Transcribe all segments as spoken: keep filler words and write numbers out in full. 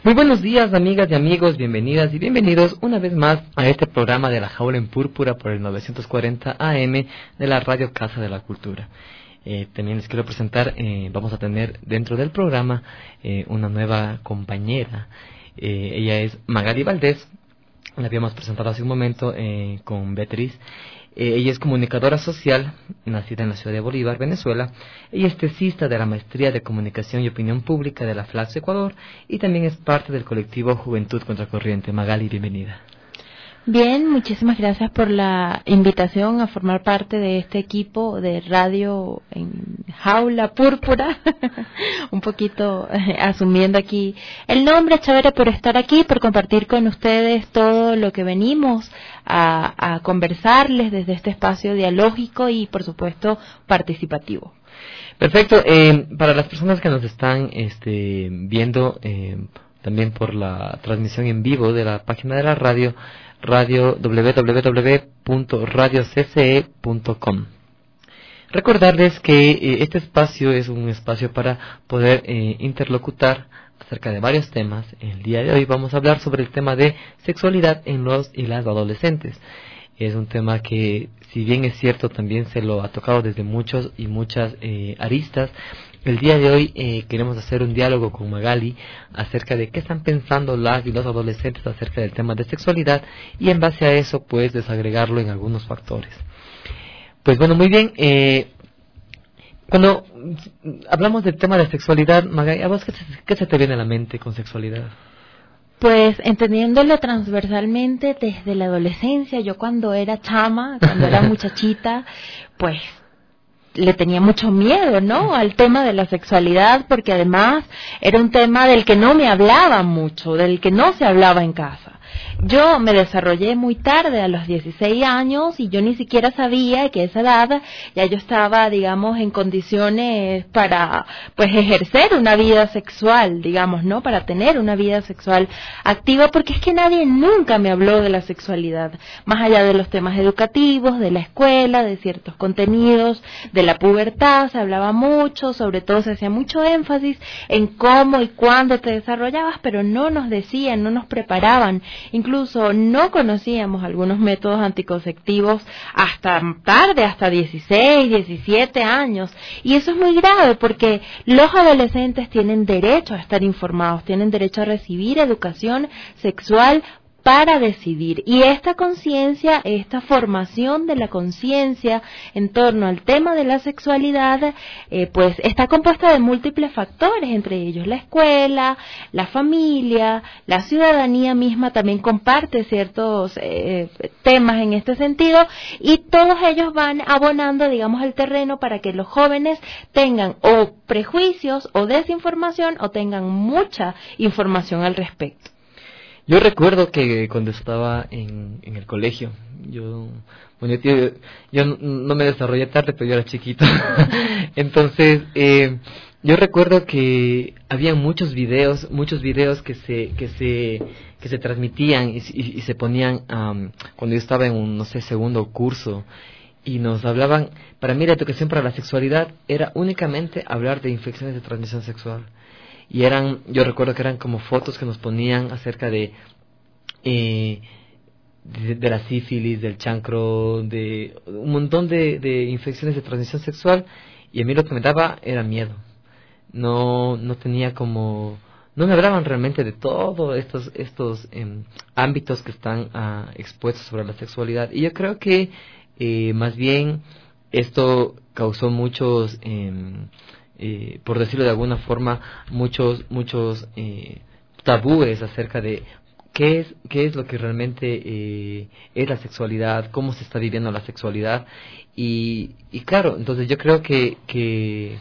Muy buenos días, amigas y amigos, bienvenidas y bienvenidos una vez más a este programa de La Jaula en Púrpura por el novecientos cuarenta A M de la Radio Casa de la Cultura. Eh, también les quiero presentar, eh, vamos a tener dentro del programa eh, una nueva compañera. Eh, ella es Magali Valdés, la habíamos presentado hace un momento eh, con Beatriz. Eh, ella es comunicadora social, nacida en la ciudad de Bolívar, Venezuela. Ella es tesista de la Maestría de Comunicación y Opinión Pública de la Flaxo Ecuador y también es parte del colectivo Juventud Contracorriente. Magali, bienvenida. Bien, muchísimas gracias por la invitación a formar parte de este equipo de radio en Jaula Púrpura. Un poquito eh, asumiendo aquí el nombre, chévere por estar aquí, por compartir con ustedes todo lo que venimos a, a conversarles desde este espacio dialógico y, por supuesto, participativo. Perfecto. Eh, para las personas que nos están este, viendo eh, también por la transmisión en vivo de la página de la radio, radio doble u doble u doble u punto radio c c e punto com. Recordarles que eh, este espacio es un espacio para poder eh, interlocutar acerca de varios temas. El día de hoy vamos a hablar sobre el tema de sexualidad en los y las adolescentes. Es un tema que, si bien es cierto, también se lo ha tocado desde muchos y muchas eh, aristas. El día de hoy eh, queremos hacer un diálogo con Magali acerca de qué están pensando las y los adolescentes acerca del tema de sexualidad y en base a eso pues desagregarlo en algunos factores. Pues bueno, muy bien, eh, cuando hablamos del tema de sexualidad, Magali, ¿a vos qué, qué se te viene a la mente con sexualidad? Pues entendiéndolo transversalmente desde la adolescencia, yo cuando era chama, cuando era muchachita, pues le tenía mucho miedo, ¿no?, al tema de la sexualidad, porque además era un tema del que no me hablaban mucho, del que no se hablaba en casa. Yo me desarrollé muy tarde, a los dieciséis años, y yo ni siquiera sabía que a esa edad ya yo estaba, digamos, en condiciones para, pues, ejercer una vida sexual, digamos, ¿no?, para tener una vida sexual activa, porque es que nadie nunca me habló de la sexualidad, más allá de los temas educativos, de la escuela, de ciertos contenidos, de la pubertad, se hablaba mucho, sobre todo se hacía mucho énfasis en cómo y cuándo te desarrollabas, pero no nos decían, no nos preparaban. Incluso no conocíamos algunos métodos anticonceptivos hasta tarde, hasta dieciséis, diecisiete años. Y eso es muy grave porque los adolescentes tienen derecho a estar informados, tienen derecho a recibir educación sexual para decidir. Y esta conciencia, esta formación de la conciencia en torno al tema de la sexualidad, eh, pues está compuesta de múltiples factores, entre ellos la escuela, la familia, la ciudadanía misma también comparte ciertos eh, temas en este sentido, y todos ellos van abonando, digamos, el terreno para que los jóvenes tengan o prejuicios o desinformación o tengan mucha información al respecto. Yo recuerdo que cuando estaba en, en el colegio, yo, bueno, yo, yo no me desarrollé tarde, pero yo era chiquito. Entonces, eh, yo recuerdo que había muchos videos, muchos videos que se, que se, que se transmitían y, y, y se ponían um, cuando yo estaba en un, no sé, segundo curso. Y nos hablaban, para mí la educación para la sexualidad era únicamente hablar de infecciones de transmisión sexual. Y eran, yo recuerdo que eran como fotos que nos ponían acerca de, eh, de, de la sífilis, del chancro, de un montón de, de infecciones de transmisión sexual, y a mí lo que me daba era miedo. No, no tenía como, no me hablaban realmente de todos estos, estos eh, ámbitos que están ah, expuestos sobre la sexualidad. Y yo creo que eh, más bien esto causó muchos eh, Eh, por decirlo de alguna forma, muchos muchos eh, tabúes acerca de qué es qué es lo que realmente eh, es la sexualidad, cómo se está viviendo la sexualidad y, y claro, entonces yo creo que, que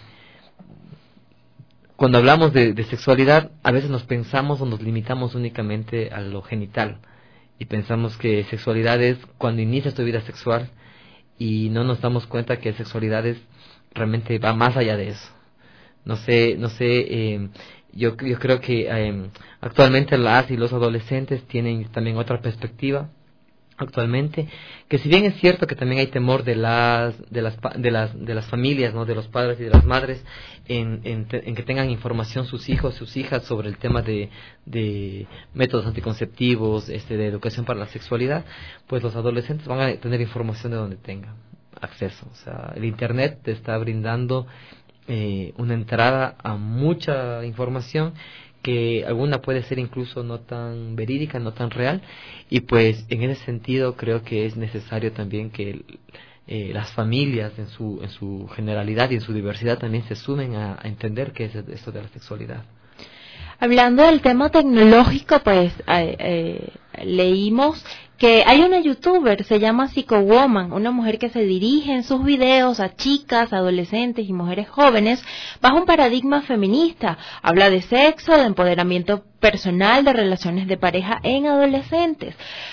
cuando hablamos de, de sexualidad a veces nos pensamos o nos limitamos únicamente a lo genital y pensamos que sexualidad es cuando inicias tu vida sexual y no nos damos cuenta que sexualidad es, realmente va más allá de eso. No sé, no sé, eh, yo, yo creo que eh, actualmente las y los adolescentes tienen también otra perspectiva, actualmente, que si bien es cierto que también hay temor de las de las de las de las familias, no, de los padres y de las madres en, en, en que tengan información sus hijos, sus hijas sobre el tema de, de métodos anticonceptivos, este de educación para la sexualidad, pues los adolescentes van a tener información de donde tengan acceso. O sea, el internet te está brindando eh, una entrada a mucha información, que alguna puede ser incluso no tan verídica, no tan real, y pues en ese sentido creo que es necesario también que eh, las familias en su en su generalidad y en su diversidad también se sumen a, a entender qué es esto de la sexualidad. Hablando del tema tecnológico, pues eh, eh, leímos que hay una youtuber, se llama Psychowoman, una mujer que se dirige en sus videos a chicas, adolescentes y mujeres jóvenes bajo un paradigma feminista. Habla de sexo, de empoderamiento personal, de relaciones de pareja en adolescentes.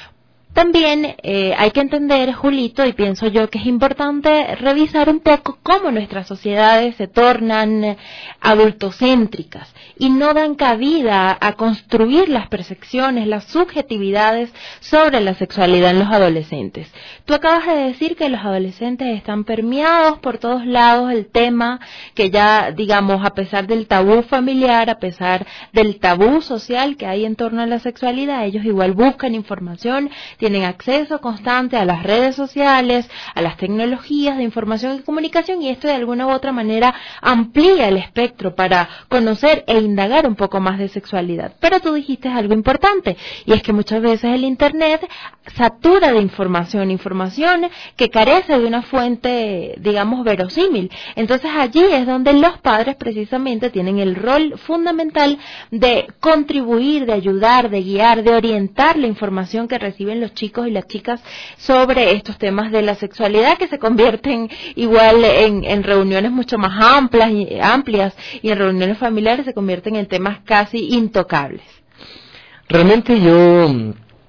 También eh, hay que entender, Julito, y pienso yo que es importante revisar un poco cómo nuestras sociedades se tornan adultocéntricas y no dan cabida a construir las percepciones, las subjetividades sobre la sexualidad en los adolescentes. Tú acabas de decir que los adolescentes están permeados por todos lados el tema, que ya, digamos, a pesar del tabú familiar, a pesar del tabú social que hay en torno a la sexualidad, ellos igual buscan información, tienen acceso constante a las redes sociales, a las tecnologías de información y comunicación, y esto de alguna u otra manera amplía el espectro para conocer e indagar un poco más de sexualidad. Pero tú dijiste algo importante, y es que muchas veces el internet satura de información, información que carece de una fuente, digamos, verosímil. Entonces allí es donde los padres precisamente tienen el rol fundamental de contribuir, de ayudar, de guiar, de orientar la información que reciben los chicos y las chicas sobre estos temas de la sexualidad, que se convierten igual en, en reuniones mucho más amplias y, amplias y en reuniones familiares se convierten en temas casi intocables. Realmente yo,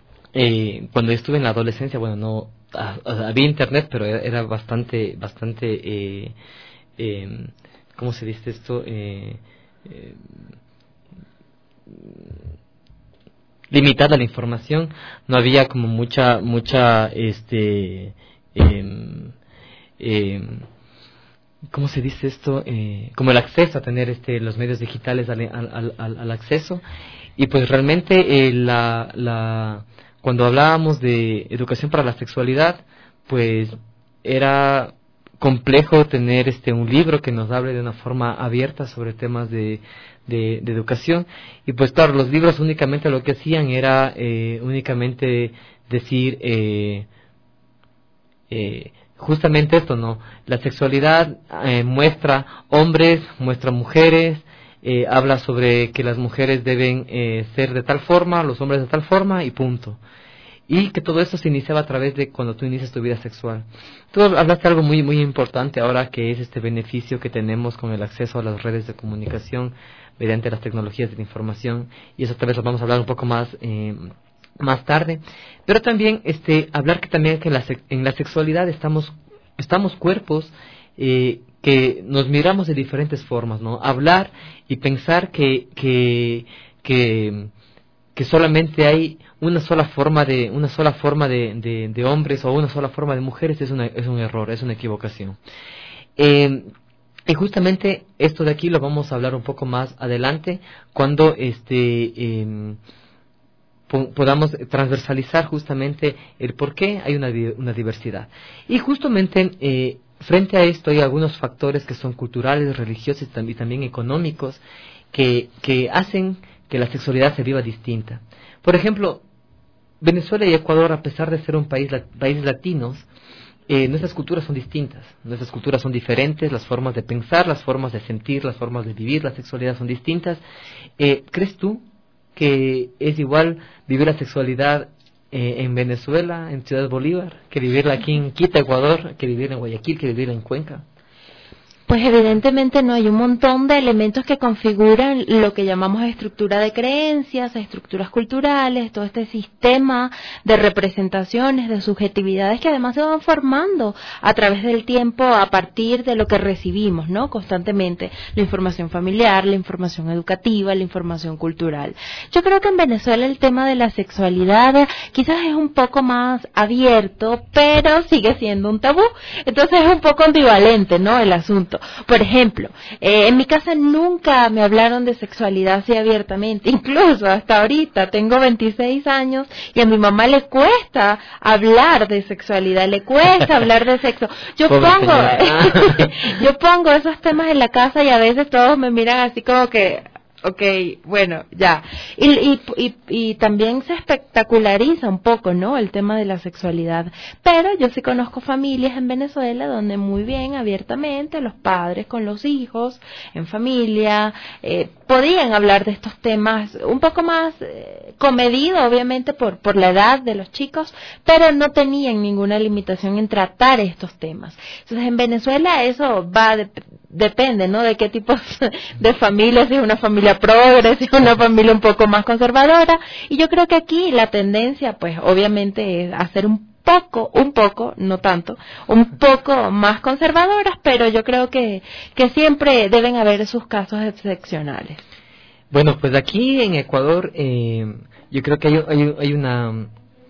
eh, cuando estuve en la adolescencia, bueno, no a, a, había internet, pero era, era bastante, bastante, eh, eh, ¿cómo se dice esto? Eh, eh, limitada la información, no había como mucha mucha este eh, eh, ¿cómo se dice esto? Eh, como el acceso a tener este los medios digitales al, al, al, al acceso, y pues realmente eh, la, la cuando hablábamos de educación para la sexualidad, pues era complejo tener este un libro que nos hable de una forma abierta sobre temas de De, de educación, y pues claro, los libros únicamente lo que hacían era eh, únicamente decir eh, eh, justamente esto, ¿no? La sexualidad eh, muestra hombres, muestra mujeres, eh, habla sobre que las mujeres deben eh, ser de tal forma, los hombres de tal forma y punto. Y que todo esto se iniciaba a través de cuando tú inicias tu vida sexual. Tú hablaste de algo muy muy importante ahora, que es este beneficio que tenemos con el acceso a las redes de comunicación mediante las tecnologías de la información, y eso tal vez lo vamos a hablar un poco más eh, más tarde. Pero también este hablar que también que en la, en la sexualidad estamos estamos cuerpos eh, que nos miramos de diferentes formas, ¿no? Hablar y pensar que que que que solamente hay una sola forma de una sola forma de, de, de hombres o una sola forma de mujeres es una es un error, es una equivocación. Eh, y justamente esto de aquí lo vamos a hablar un poco más adelante, cuando este eh, po- podamos transversalizar justamente el por qué hay una, una diversidad. Y justamente eh, frente a esto hay algunos factores que son culturales, religiosos y también, también económicos que, que hacen que la sexualidad se viva distinta. Por ejemplo, Venezuela y Ecuador, a pesar de ser un país países latinos, eh, nuestras culturas son distintas, nuestras culturas son diferentes, las formas de pensar, las formas de sentir, las formas de vivir la sexualidad son distintas. Eh, ¿Crees tú que es igual vivir la sexualidad eh, en Venezuela, en Ciudad Bolívar, que vivirla aquí en Quito, Ecuador, que vivirla en Guayaquil, que vivirla en Cuenca? Pues evidentemente no, hay un montón de elementos que configuran lo que llamamos estructura de creencias, estructuras culturales, todo este sistema de representaciones, de subjetividades que además se van formando a través del tiempo a partir de lo que recibimos, ¿no? Constantemente, la información familiar, la información educativa, la información cultural. Yo creo que en Venezuela el tema de la sexualidad quizás es un poco más abierto, pero sigue siendo un tabú. Entonces es un poco ambivalente, ¿no? El asunto. Por ejemplo, eh, en mi casa nunca me hablaron de sexualidad así abiertamente, incluso hasta ahorita, tengo veintiséis años y a mi mamá le cuesta hablar de sexualidad, le cuesta hablar de sexo. Yo Pobre pongo, yo señora. pongo esos temas en la casa y a veces todos me miran así como que, okay, bueno, ya. Y, y, y, y también se espectaculariza un poco, ¿no? El tema de la sexualidad. Pero yo sí conozco familias en Venezuela donde muy bien, abiertamente, los padres con los hijos, en familia, eh, podían hablar de estos temas un poco más eh, comedido, obviamente, por, por la edad de los chicos, pero no tenían ninguna limitación en tratar estos temas. Entonces, en Venezuela eso va de, depende, ¿no? De qué tipo de familia, si es una familia progre, si es una familia un poco más conservadora, y yo creo que aquí la tendencia, pues, obviamente es hacer un poco, un poco, no tanto, un poco más conservadoras, pero yo creo que, que siempre deben haber sus casos excepcionales. Bueno, pues aquí en Ecuador, eh, yo creo que hay, hay, hay una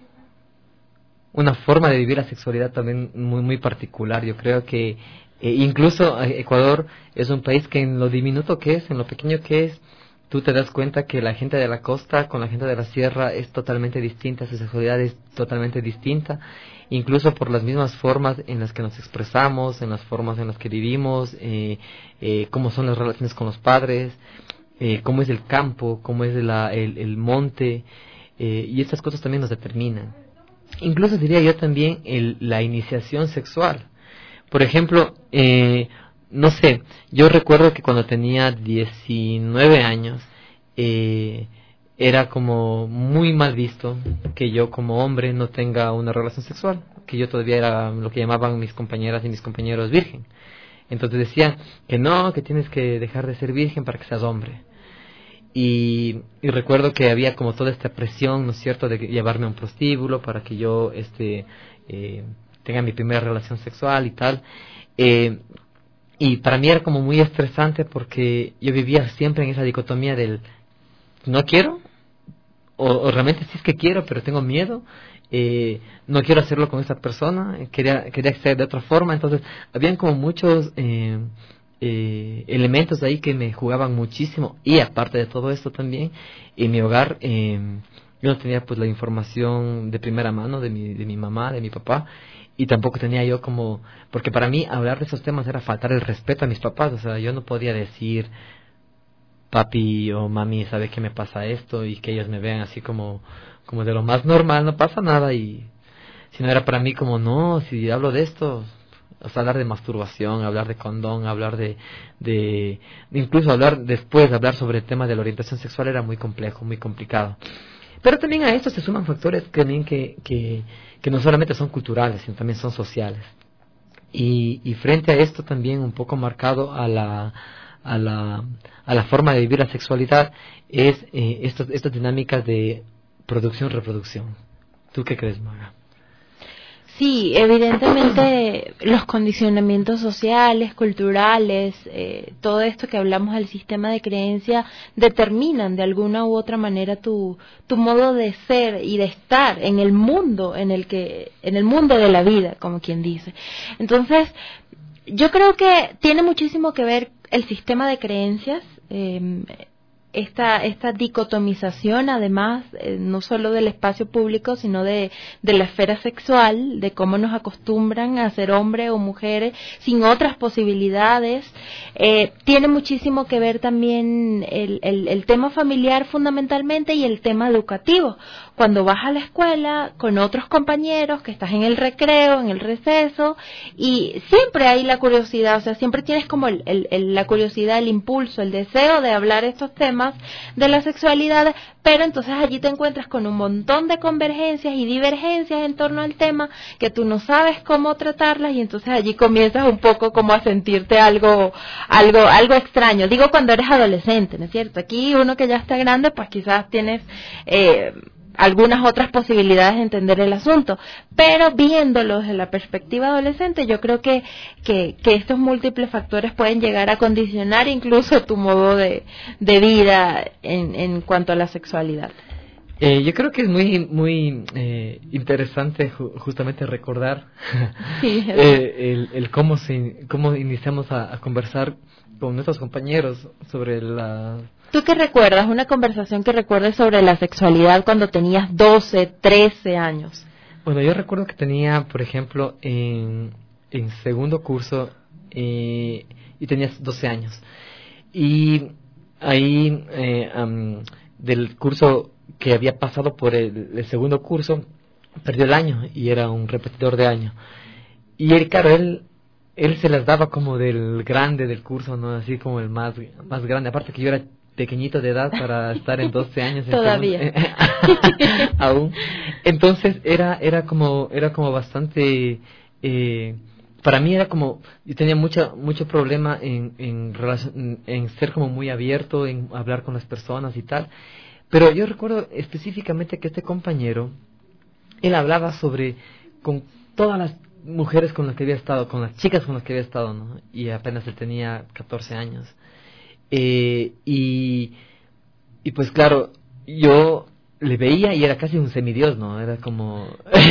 una forma de vivir la sexualidad también muy muy particular. Yo creo que eh, incluso Ecuador es un país que en lo diminuto que es, en lo pequeño que es, tú te das cuenta que la gente de la costa con la gente de la sierra es totalmente distinta, su sexualidad es totalmente distinta, incluso por las mismas formas en las que nos expresamos, en las formas en las que vivimos, eh, eh, cómo son las relaciones con los padres, eh, cómo es el campo, cómo es la, el, el monte, eh, y estas cosas también nos determinan. Incluso diría yo también el, la iniciación sexual. Por ejemplo, eh, no sé, yo recuerdo que cuando tenía diecinueve años, eh, era como muy mal visto que yo como hombre no tenga una relación sexual, que yo todavía era lo que llamaban mis compañeras y mis compañeros virgen. Entonces decían que no, que tienes que dejar de ser virgen para que seas hombre. Y, y recuerdo que había como toda esta presión, ¿no es cierto?, de llevarme a un prostíbulo para que yo este eh, tenga mi primera relación sexual y tal. Eh, y para mí era como muy estresante porque yo vivía siempre en esa dicotomía del no quiero, o, o realmente sí es que quiero, pero tengo miedo, eh, no quiero hacerlo con esa persona, quería, quería hacer de otra forma. Entonces habían como muchos eh, eh, elementos ahí que me jugaban muchísimo, y aparte de todo esto también, en mi hogar eh, yo no tenía pues la información de primera mano de mi, de mi mamá, de mi papá, y tampoco tenía yo como, porque para mí hablar de esos temas era faltar el respeto a mis papás. O sea, yo no podía decir papi o mami, ¿sabe qué me pasa esto? Y que ellos me vean así como, como de lo más normal, no pasa nada. Y si no, era para mí como, no, si hablo de esto, o sea, hablar de masturbación, hablar de condón, hablar de, de, de incluso hablar después, hablar sobre el tema de la orientación sexual era muy complejo, muy complicado. Pero también a esto se suman factores que, también que, que, que no solamente son culturales, sino también son sociales. Y, y frente a esto también un poco marcado a la, a la, a la forma de vivir la sexualidad es eh, estos, estas dinámicas de producción-reproducción. ¿Tú qué crees, Maga? Sí, evidentemente los condicionamientos sociales, culturales, eh, todo esto que hablamos del sistema de creencia determinan de alguna u otra manera tu tu modo de ser y de estar en el mundo en el que en el mundo de la vida, como quien dice. Entonces, yo creo que tiene muchísimo que ver el sistema de creencias. Eh, Esta, esta dicotomización, además, eh, no solo del espacio público, sino de, de la esfera sexual, de cómo nos acostumbran a ser hombres o mujeres sin otras posibilidades. Eh, tiene muchísimo que ver también el, el, el tema familiar fundamentalmente y el tema educativo. Cuando vas a la escuela con otros compañeros, que estás en el recreo, en el receso, y siempre hay la curiosidad, o sea, siempre tienes como el, el, el, la curiosidad, el impulso, el deseo de hablar estos temas, temas de la sexualidad, pero entonces allí te encuentras con un montón de convergencias y divergencias en torno al tema que tú no sabes cómo tratarlas, y entonces allí comienzas un poco como a sentirte algo algo algo extraño. Digo cuando eres adolescente, ¿no es cierto? Aquí uno que ya está grande, pues quizás tienes eh, algunas otras posibilidades de entender el asunto, pero viéndolo desde la perspectiva adolescente, yo creo que, que, que estos múltiples factores pueden llegar a condicionar incluso tu modo de, de vida en, en cuanto a la sexualidad. Eh, yo creo que es muy muy eh, interesante ju- justamente recordar Sí, eh, el, el cómo se cómo iniciamos a, a conversar con nuestros compañeros sobre la. ¿Tú qué recuerdas? Una conversación que recuerdes sobre la sexualidad cuando tenías doce, trece años. Bueno, yo recuerdo que tenía, por ejemplo, en, en segundo curso eh, y tenías doce años. Y ahí, eh, um, del curso que había pasado por el, el segundo curso, perdió el año y era un repetidor de año. Y él, claro, él, él se las daba como del grande del curso, ¿no? Así como el más, más grande. Aparte que yo era pequeñito de edad para estar en doce años. Todavía. Segundo, aún. Entonces era, era como, era como bastante, eh, para mí era como, yo tenía mucha, mucho problema en, en, relacion, en ser como muy abierto, en hablar con las personas y tal. Pero yo recuerdo específicamente que este compañero, él hablaba sobre, con todas las mujeres con las que había estado, con las chicas con las que había estado, ¿no? Y apenas él tenía catorce años. Eh, y, y pues claro, yo le veía y era casi un semidios, ¿no? Era como,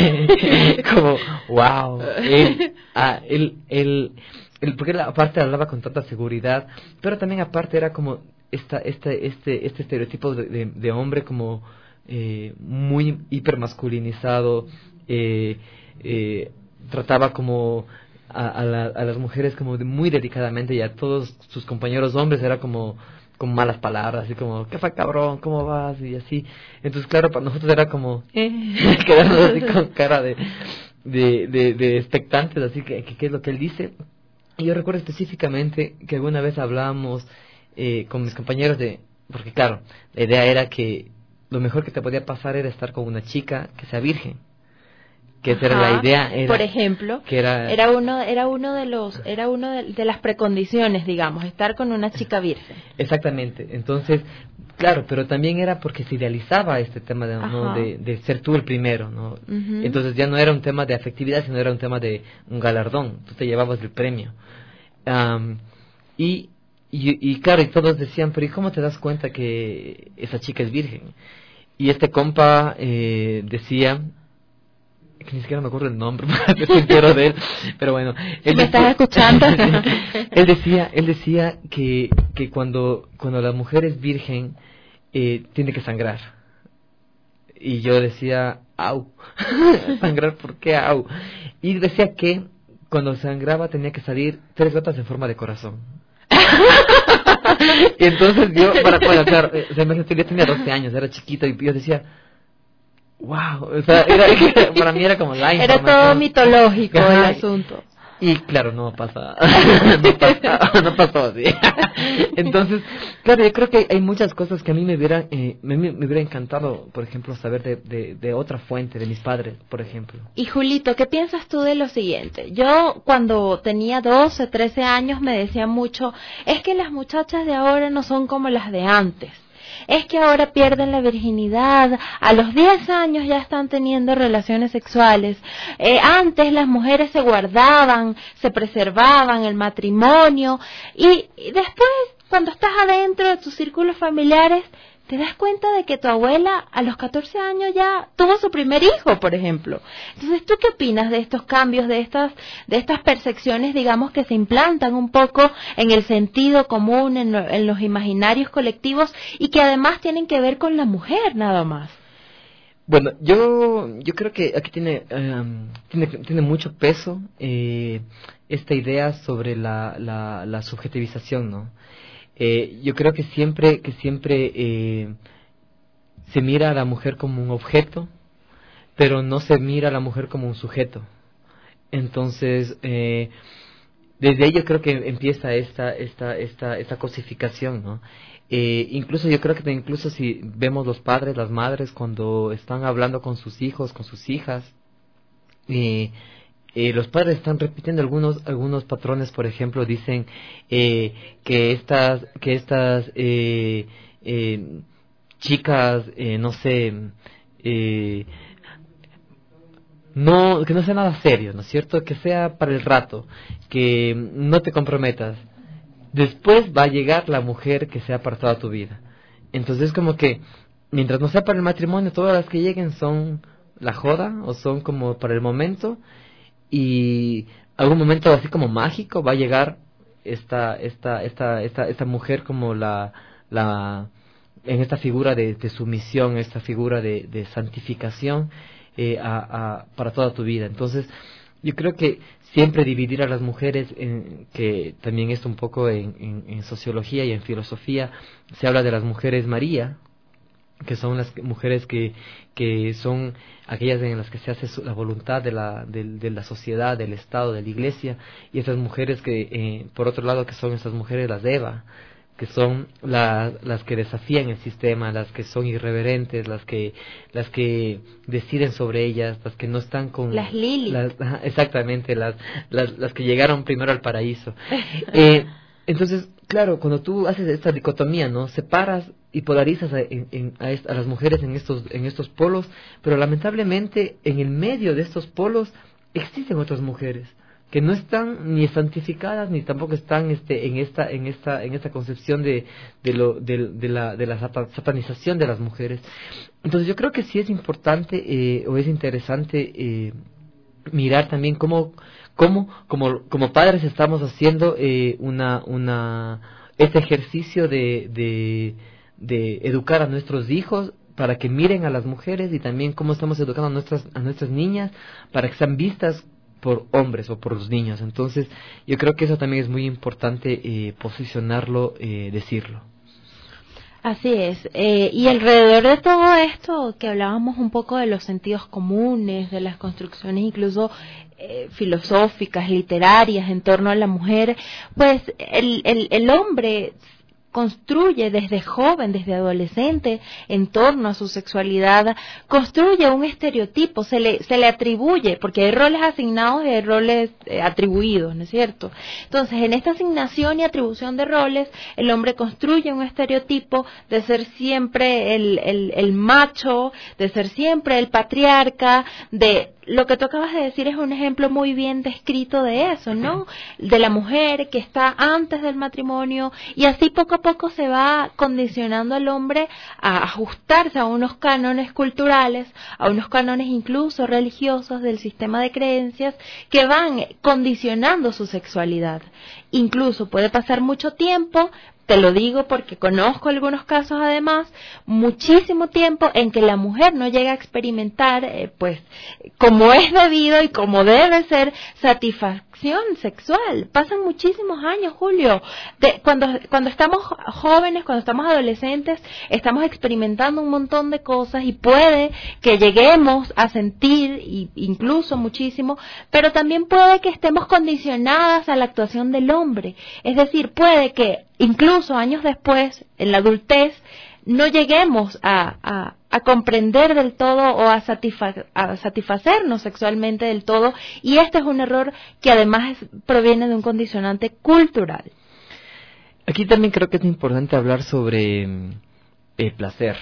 como, wow. Él, ah, él, él, él, porque él aparte hablaba con tanta seguridad, pero también aparte era como esta, este, este, este estereotipo de, de, de hombre como eh, muy hipermasculinizado, eh, eh, trataba como a, a, la, a las mujeres como de muy delicadamente, y a todos sus compañeros hombres era como con malas palabras, así como, ¿qué fue, cabrón? ¿Cómo vas? Y así. Entonces, claro, para nosotros era como, eh, quedarnos así con cara de, de, de, de expectantes, así que, que, ¿qué es lo que él dice? Y yo recuerdo específicamente que alguna vez hablábamos eh, con mis compañeros de, porque claro, la idea era que lo mejor que te podía pasar era estar con una chica que sea virgen. Que esa era la idea, era, por ejemplo, que era, era uno era uno de los era uno de, de las precondiciones, digamos, estar con una chica virgen. Exactamente. Entonces, claro, pero también era porque se idealizaba este tema de, ¿no? de, de ser tú el primero, ¿no? Uh-huh. Entonces ya no era un tema de afectividad, sino era un tema de un galardón. Tú te llevabas el premio. Um, y, y y claro, y todos decían, pero ¿y cómo te das cuenta que esa chica es virgen? Y este compa eh, decía, que ni siquiera me acuerdo el nombre, me sincero de él, pero bueno, él ¿me decía, estás escuchando? él decía, él decía que que cuando cuando la mujer es virgen eh, tiene que sangrar. Y yo decía, au, sangrar, ¿por qué au? Y decía que cuando sangraba tenía que salir tres gotas en forma de corazón. Y entonces yo, para, para claro, o sea, yo tenía doce años, era chiquito, y yo decía, wow, o sea, era, para mí era como la era todo mitológico el asunto. Y claro, no pasa, no pasa, no pasó así. Entonces, claro, yo creo que hay muchas cosas que a mí me hubieran, eh, me, me hubiera encantado, por ejemplo, saber de, de, de otra fuente, de mis padres, por ejemplo. Y Julito, ¿qué piensas tú de lo siguiente? Yo cuando tenía doce, trece años me decían mucho, es que las muchachas de ahora no son como las de antes. Es que ahora pierden la virginidad, a los diez años ya están teniendo relaciones sexuales. Eh, antes las mujeres se guardaban, se preservaban el matrimonio y, y después, cuando estás adentro de tus círculos familiares, te das cuenta de que tu abuela a los catorce años ya tuvo su primer hijo, por ejemplo. Entonces, ¿tú qué opinas de estos cambios, de estas de estas percepciones, digamos, que se implantan un poco en el sentido común, en, lo, en los imaginarios colectivos y que además tienen que ver con la mujer nada más? Bueno, yo yo creo que aquí tiene um, tiene tiene mucho peso eh, esta idea sobre la, la, la subjetivización, ¿no? Eh, yo creo que siempre que siempre eh, se mira a la mujer como un objeto, pero no se mira a la mujer como un sujeto. Entonces, eh, desde ahí yo creo que empieza esta esta esta esta cosificación, ¿no? Eh, incluso yo creo que incluso si vemos los padres, las madres cuando están hablando con sus hijos, con sus hijas, eh, eh, los padres están repitiendo algunos algunos patrones. Por ejemplo, dicen eh, que estas que estas eh, eh, chicas, eh, no sé, eh, no que no sea nada serio, ¿no es cierto? Que sea para el rato, que no te comprometas. Después va a llegar la mujer que sea para toda tu vida. Entonces, como que mientras no sea para el matrimonio, todas las que lleguen son la joda o son como para el momento, y algún momento así como mágico va a llegar esta esta esta esta esta mujer como la la en esta figura de, de sumisión, esta figura de, de santificación eh, a, a, para toda tu vida. Entonces, yo creo que siempre dividir a las mujeres, en, que también es un poco en, en, en sociología y en filosofía, se habla de las mujeres María, que son las mujeres que, que son aquellas en las que se hace la voluntad de la, de, de la sociedad, del Estado, de la Iglesia, y esas mujeres que, eh, por otro lado, que son esas mujeres las Eva, que son la, las que desafían el sistema, las que son irreverentes, las que las que deciden sobre ellas, las que no están con las Lili, las, exactamente, las, las las que llegaron primero al paraíso. eh, entonces, claro, cuando tú haces esta dicotomía, ¿no? Separas y polarizas a, en, en, a, est- a las mujeres en estos en estos polos, pero lamentablemente en el medio de estos polos existen otras mujeres que no están ni santificadas ni tampoco están este en esta en esta en esta concepción de de lo de, de la de la satanización de las mujeres. Entonces yo creo que sí es importante eh, o es interesante eh, mirar también cómo cómo como como padres estamos haciendo eh, una una este ejercicio de de de educar a nuestros hijos para que miren a las mujeres, y también cómo estamos educando a nuestras a nuestras niñas para que sean vistas por hombres o por los niños. Entonces yo creo que eso también es muy importante eh, posicionarlo, eh, decirlo. Así es, eh, y alrededor de todo esto que hablábamos un poco de los sentidos comunes, de las construcciones incluso eh, filosóficas, literarias en torno a la mujer, pues el, el, el hombre construye desde joven, desde adolescente, en torno a su sexualidad, construye un estereotipo, se le, se le atribuye, porque hay roles asignados y hay roles eh, atribuidos, ¿no es cierto? Entonces, en esta asignación y atribución de roles, el hombre construye un estereotipo de ser siempre el, el, el macho, de ser siempre el patriarca, de... Lo que tú acabas de decir es un ejemplo muy bien descrito de eso, ¿no? De la mujer que está antes del matrimonio, y así poco a poco se va condicionando al hombre a ajustarse a unos cánones culturales, a unos cánones incluso religiosos del sistema de creencias que van condicionando su sexualidad. Incluso puede pasar mucho tiempo, te lo digo porque conozco algunos casos además, muchísimo tiempo en que la mujer no llega a experimentar, eh, pues, como es debido y como debe ser, satisfacción sexual. Pasan muchísimos años, Julio. De, cuando, cuando estamos jóvenes, cuando estamos adolescentes, estamos experimentando un montón de cosas y puede que lleguemos a sentir, y incluso muchísimo, pero también puede que estemos condicionadas a la actuación del hombre. Es decir, puede que incluso años después, en la adultez, no lleguemos a, a, a comprender del todo o a, satisfa- a satisfacernos sexualmente del todo, y este es un error que además es, proviene de un condicionante cultural. Aquí también creo que es importante hablar sobre el placer,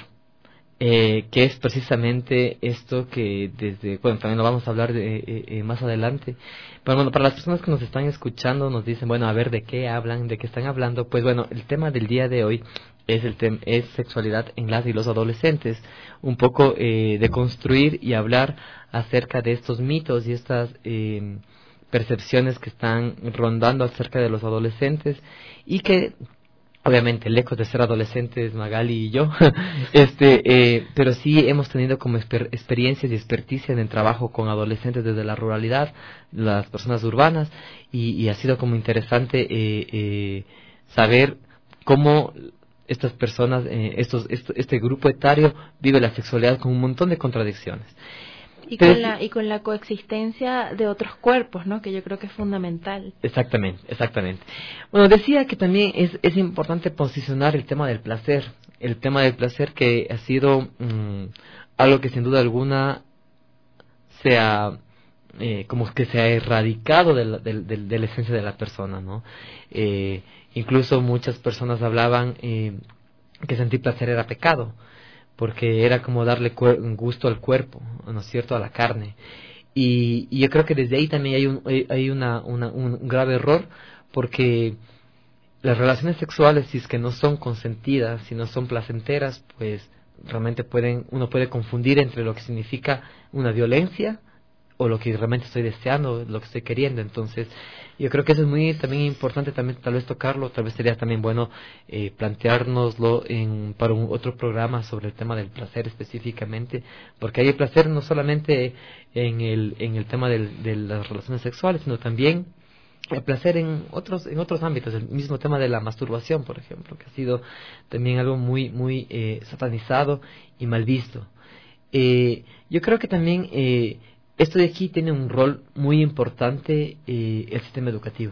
eh, que es precisamente esto que desde, bueno, también lo vamos a hablar de, eh, eh, más adelante, pero bueno, para las personas que nos están escuchando, nos dicen, bueno, a ver, ¿de qué hablan? ¿De qué están hablando? Pues bueno, el tema del día de hoy es el tem- es sexualidad en las y los adolescentes, un poco eh, de construir y hablar acerca de estos mitos y estas eh, percepciones que están rondando acerca de los adolescentes, y que obviamente lejos de ser adolescentes Magali y yo, este, eh, pero sí hemos tenido como exper- experiencias y experticia en el trabajo con adolescentes desde la ruralidad, las personas urbanas, y, y ha sido como interesante eh, eh, saber cómo estas personas, eh, estos, este, este grupo etario vive la sexualidad con un montón de contradicciones. Y con, la, y con la coexistencia de otros cuerpos, ¿no? Que yo creo que es fundamental. Exactamente, exactamente. Bueno, decía que también es, es importante posicionar el tema del placer. El tema del placer que ha sido mmm, algo que sin duda alguna se ha, eh, como que se ha erradicado de la, de, de, de la esencia de la persona, ¿no? Eh, incluso muchas personas hablaban eh, que sentir placer era pecado, porque era como darle cuer- gusto al cuerpo, ¿no es cierto?, a la carne. Y, y yo creo que desde ahí también hay un, hay una, una, un grave error, porque las relaciones sexuales, si es que no son consentidas, si no son placenteras, pues realmente pueden, uno puede confundir entre lo que significa una violencia o lo que realmente estoy deseando, lo que estoy queriendo. Entonces, yo creo que eso es muy también importante, también tal vez tocarlo, tal vez sería también bueno eh, planteárnoslo en, para un otro programa sobre el tema del placer específicamente, porque hay placer no solamente en el, en el tema del, de las relaciones sexuales, sino también el placer en otros en otros ámbitos, el mismo tema de la masturbación, por ejemplo, que ha sido también algo muy muy eh, satanizado y mal visto. Eh, yo creo que también eh, esto de aquí tiene un rol muy importante eh, el sistema educativo.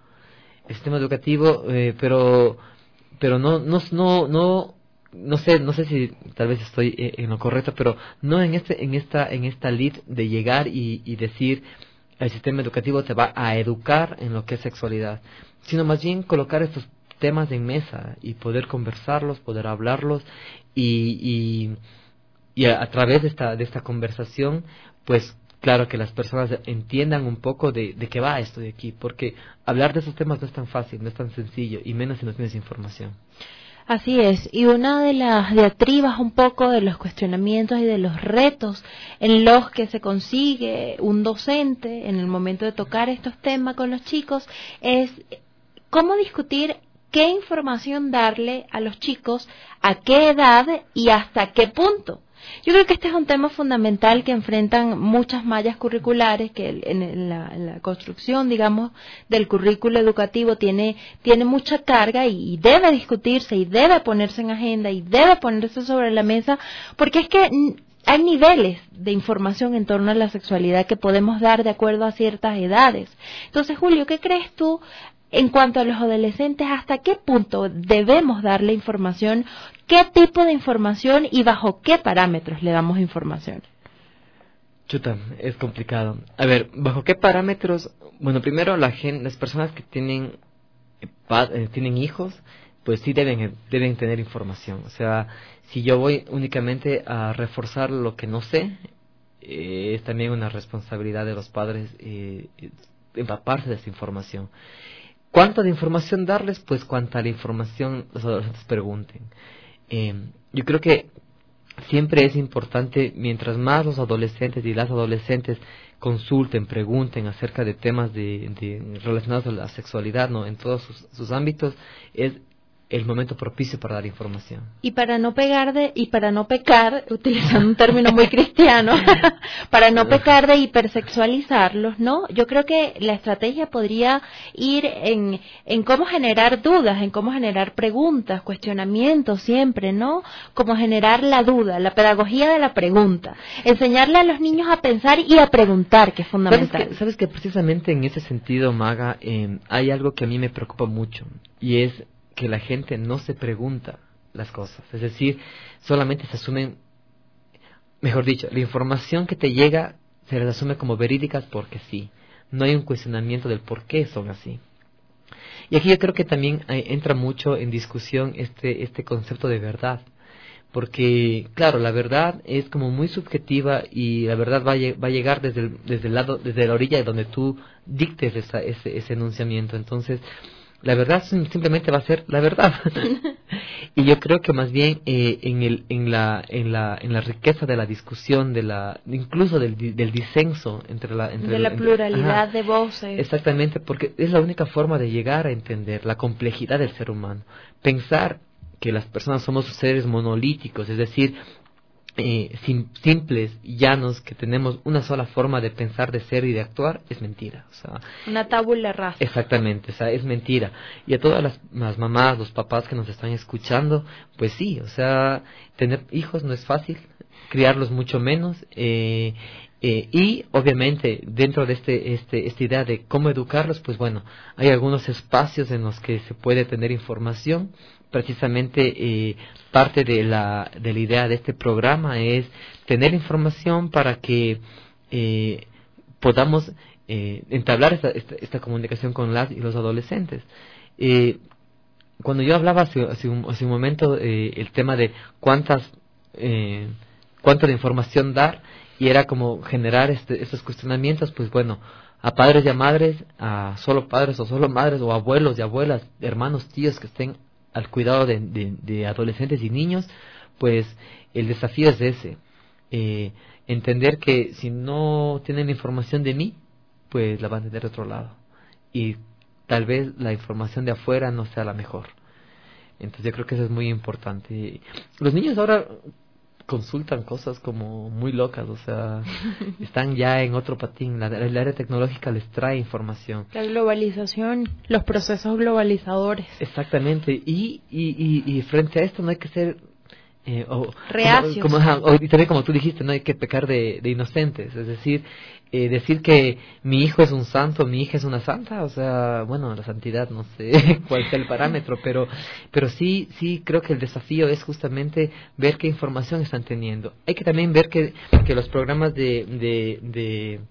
El sistema educativo, eh, pero pero no no no no no sé no sé si tal vez estoy eh, en lo correcto, pero no en este en esta en esta lid de llegar y, y decir el sistema educativo te va a educar en lo que es sexualidad, sino más bien colocar estos temas en mesa y poder conversarlos, poder hablarlos y, y, y a, a través de esta, de esta conversación, pues claro que las personas entiendan un poco de, de qué va esto de aquí, porque hablar de esos temas no es tan fácil, no es tan sencillo, y menos si no tienes información. Así es, y una de las diatribas un poco de los cuestionamientos y de los retos en los que se consigue un docente en el momento de tocar estos temas con los chicos es cómo discutir qué información darle a los chicos, a qué edad y hasta qué punto. Yo creo que este es un tema fundamental que enfrentan muchas mallas curriculares, que en la, en la construcción, digamos, del currículo educativo tiene, tiene mucha carga y, y debe discutirse y debe ponerse en agenda y debe ponerse sobre la mesa, porque es que hay niveles de información en torno a la sexualidad que podemos dar de acuerdo a ciertas edades. Entonces, Julio, ¿qué crees tú en cuanto a los adolescentes? ¿Hasta qué punto debemos darle información? ¿Qué tipo de información y bajo qué parámetros le damos información? Chuta, es complicado. A ver, ¿bajo qué parámetros? Bueno, primero la gente, las personas que tienen eh, tienen hijos, pues sí deben deben tener información. O sea, si yo voy únicamente a reforzar lo que no sé, eh, es también una responsabilidad de los padres eh, empaparse de esa información. ¿Cuánta de información darles? Pues cuánta de información los adolescentes pregunten. Eh, yo creo que siempre es importante, mientras más los adolescentes y las adolescentes consulten, pregunten acerca de temas de, de relacionados a la sexualidad, ¿no?, en todos sus, sus ámbitos, es el momento propicio para dar información. Y para no pegar de y para no pecar, utilizando un término muy cristiano, para no pecar de hipersexualizarlos, ¿no? Yo creo que la estrategia podría ir en en cómo generar dudas, en cómo generar preguntas, cuestionamientos siempre, ¿no? Cómo generar la duda, la pedagogía de la pregunta, enseñarle a los niños a pensar y a preguntar, que es fundamental. ¿Sabes que, sabes que precisamente en ese sentido, Maga, eh, hay algo que a mí me preocupa mucho, y es que la gente no se pregunta las cosas, es decir, solamente se asumen, mejor dicho, la información que te llega se las asume como verídicas porque sí, no hay un cuestionamiento del por qué son así. Y aquí yo creo que también hay, entra mucho en discusión este este concepto de verdad, porque claro, la verdad es como muy subjetiva y la verdad va a, va a llegar desde el, desde el lado, desde la orilla de donde tú dictes esa, ese, ese enunciamiento. Entonces la verdad simplemente va a ser la verdad. Y yo creo que más bien eh, en el en la en la en la riqueza de la discusión, de la incluso del del disenso entre la entre de la entre, pluralidad ajá, de voces. Exactamente, porque es la única forma de llegar a entender la complejidad del ser humano. Pensar que las personas somos seres monolíticos, es decir, Eh, sim, simples, llanos, que tenemos una sola forma de pensar, de ser y de actuar, es mentira. O sea, una tabula rasa. Exactamente, o sea, es mentira. Y a todas las, las mamás, los papás que nos están escuchando, pues sí, o sea, tener hijos no es fácil, criarlos mucho menos, eh, Eh, y obviamente dentro de este, este, esta idea de cómo educarlos, pues bueno, hay algunos espacios en los que se puede tener información. Precisamente eh, parte de la, de la idea de este programa es tener información para que eh, podamos eh, entablar esta, esta, esta comunicación con las y los adolescentes. Eh, cuando yo hablaba hace, hace, un, hace un momento eh, el tema de cuántas eh, cuánto de información dar, y era como generar este, estos cuestionamientos, pues bueno, a padres y a madres, a solo padres o solo madres, o abuelos y abuelas, hermanos, tíos que estén al cuidado de, de, de adolescentes y niños, pues el desafío es ese, eh, entender que si no tienen información de mí, pues la van a tener de otro lado, y tal vez la información de afuera no sea la mejor. Entonces yo creo que eso es muy importante. Los niños ahora consultan cosas como muy locas, o sea, están ya en otro patín. La, el área tecnológica les trae información. La globalización, los procesos globalizadores. Exactamente, y, y, y, y frente a esto no hay que ser eh, o, reacios. Como, como, o, y también como tú dijiste, no hay que pecar de, de inocentes, es decir, eh, decir que mi hijo es un santo, mi hija es una santa, o sea, bueno, la santidad no sé cuál sea el parámetro, pero pero sí sí creo que el desafío es justamente ver qué información están teniendo. Hay que también ver que, que los programas de de, de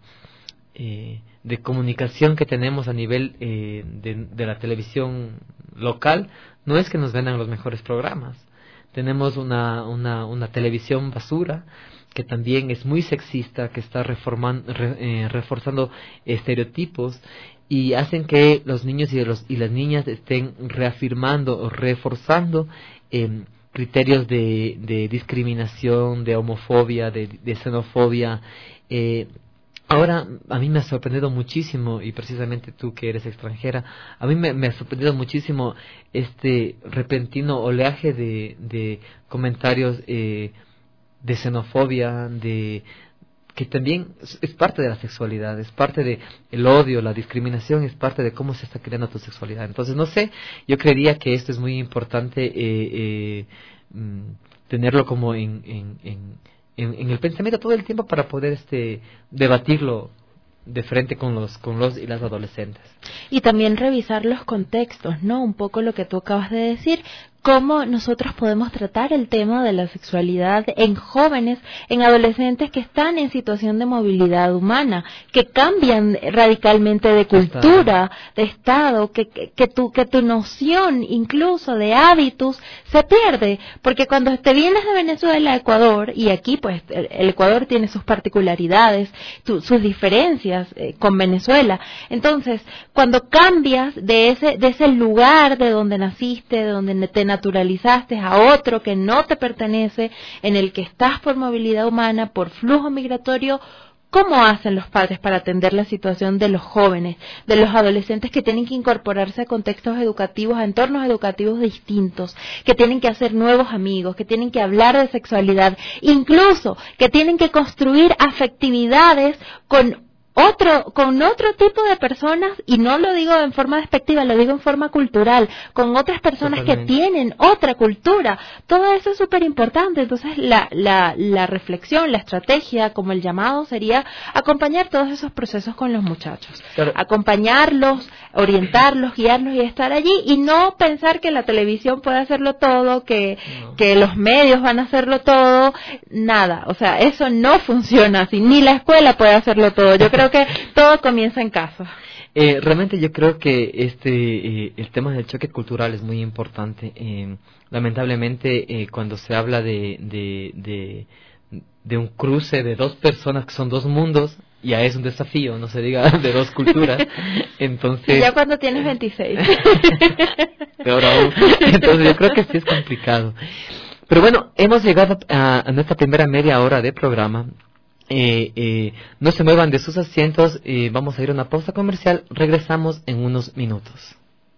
eh, de comunicación que tenemos a nivel eh, de, de la televisión local, no es que nos vendan los mejores programas. Tenemos una, una, una televisión basura que también es muy sexista, que está reformando, re, eh, reforzando estereotipos, y hacen que los niños y, los, y las niñas estén reafirmando o reforzando eh, criterios de, de discriminación, de homofobia, de, de xenofobia. Eh, Ahora, a mí me ha sorprendido muchísimo, y precisamente tú que eres extranjera, a mí me, me ha sorprendido muchísimo este repentino oleaje de, de comentarios eh, de xenofobia, de que también es parte de la sexualidad, es parte de el odio, la discriminación, es parte de cómo se está creando tu sexualidad. Entonces, no sé, yo creería que esto es muy importante eh, eh, tenerlo como en... en, en En, en el pensamiento todo el tiempo para poder este debatirlo de frente con los con los y las adolescentes. Y también revisar los contextos, ¿no? Un poco lo que tú acabas de decir, cómo nosotros podemos tratar el tema de la sexualidad en jóvenes, en adolescentes que están en situación de movilidad humana, que cambian radicalmente de cultura, de estado, que, que, que, tu, que tu noción incluso de hábitos se pierde, porque cuando te vienes de Venezuela a Ecuador, y aquí pues el Ecuador tiene sus particularidades, tu, sus diferencias eh, con Venezuela, entonces cuando cambias de ese, de ese lugar de donde naciste, de donde te naturalizaste a otro que no te pertenece, en el que estás por movilidad humana, por flujo migratorio, ¿cómo hacen los padres para atender la situación de los jóvenes, de los adolescentes que tienen que incorporarse a contextos educativos, a entornos educativos distintos, que tienen que hacer nuevos amigos, que tienen que hablar de sexualidad, incluso que tienen que construir afectividades con otro, con otro tipo de personas, y no lo digo en forma despectiva, lo digo en forma cultural, con otras personas Totalmente. Que tienen otra cultura? Todo eso es súper importante. Entonces la, la, la reflexión, la estrategia, como el llamado, sería acompañar todos esos procesos con los muchachos, Pero, acompañarlos, orientarlos, guiarlos y estar allí, y no pensar que la televisión puede hacerlo todo, que, no. que los medios van a hacerlo todo, nada, o sea, eso no funciona así, ni la escuela puede hacerlo todo. Yo creo que todo comienza en casa. Eh, realmente yo creo que este eh, el tema del choque cultural es muy importante. Eh, lamentablemente eh, cuando se habla de, de, de, de un cruce de dos personas que son dos mundos, ya es un desafío, no se diga de dos culturas. Entonces, y ya cuando tienes veintiséis. Peor aún. Entonces yo creo que sí es complicado. Pero bueno, hemos llegado a, a nuestra primera media hora de programa. Eh, eh, no se muevan de sus asientos, eh, vamos a ir a una pausa comercial, regresamos en unos minutos.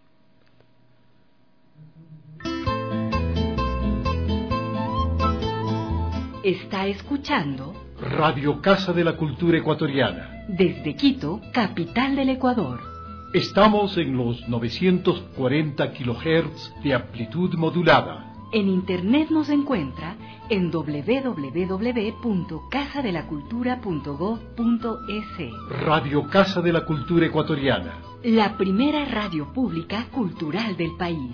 Está escuchando Radio Casa de la Cultura Ecuatoriana. Desde Quito, capital del Ecuador. Estamos en los novecientos cuarenta kilohertz de amplitud modulada. En internet nos encuentra en doble u doble u doble u punto casa de la cultura punto gob punto es. Radio Casa de la Cultura Ecuatoriana. La primera radio pública cultural del país.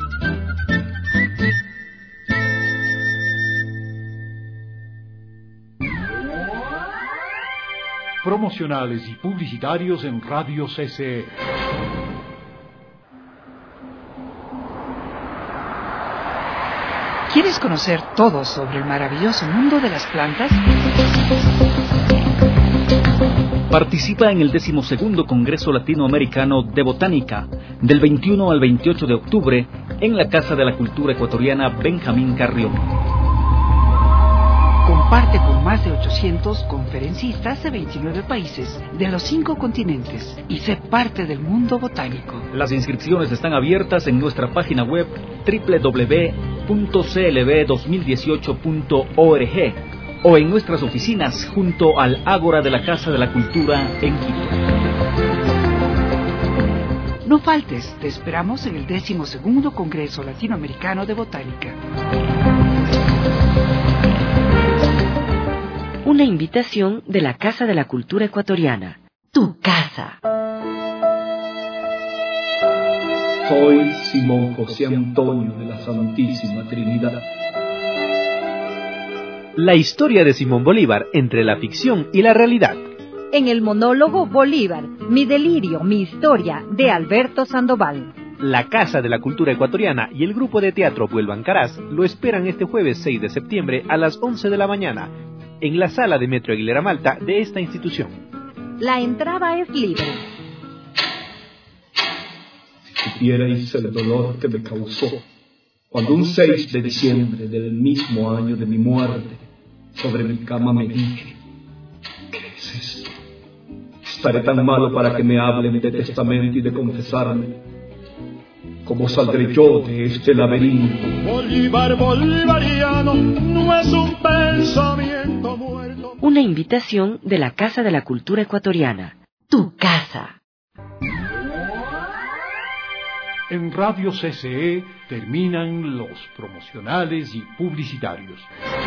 Promocionales y publicitarios en Radio C C E. ¿Quieres conocer todo sobre el maravilloso mundo de las plantas? Participa en el decimosegundo Congreso Latinoamericano de Botánica, del veintiuno al veintiocho de octubre, en la Casa de la Cultura Ecuatoriana Benjamín Carrión. Comparte con más de ochocientos conferencistas de veintinueve países de los cinco continentes y sé parte del mundo botánico. Las inscripciones están abiertas en nuestra página web doble u doble u doble u punto c l b dos mil dieciocho punto org o en nuestras oficinas junto al Ágora de la Casa de la Cultura en Quito. No faltes, te esperamos en el decimosegundo Congreso Latinoamericano de Botánica. Una invitación de la Casa de la Cultura Ecuatoriana. Tu casa. Soy Simón José Antonio de la Santísima Trinidad. La historia de Simón Bolívar entre la ficción y la realidad. En el monólogo Bolívar, mi delirio, mi historia, de Alberto Sandoval. La Casa de la Cultura Ecuatoriana y el grupo de teatro Vuelvan Caraz lo esperan este jueves seis de septiembre a las once de la mañana, en la sala de Metro Aguilera Malta de esta institución. La entrada es libre. Si supierais el dolor que me causó cuando un seis de diciembre del mismo año de mi muerte, sobre mi cama me dije: ¿qué es esto? Estaré tan malo para que me hablen de testamento y de confesarme. ¿Cómo saldré yo de este laberinto? Bolívar bolivariano no es un pensamiento muerto. Una invitación de la Casa de la Cultura Ecuatoriana. Tu casa. En Radio C C E terminan los promocionales y publicitarios.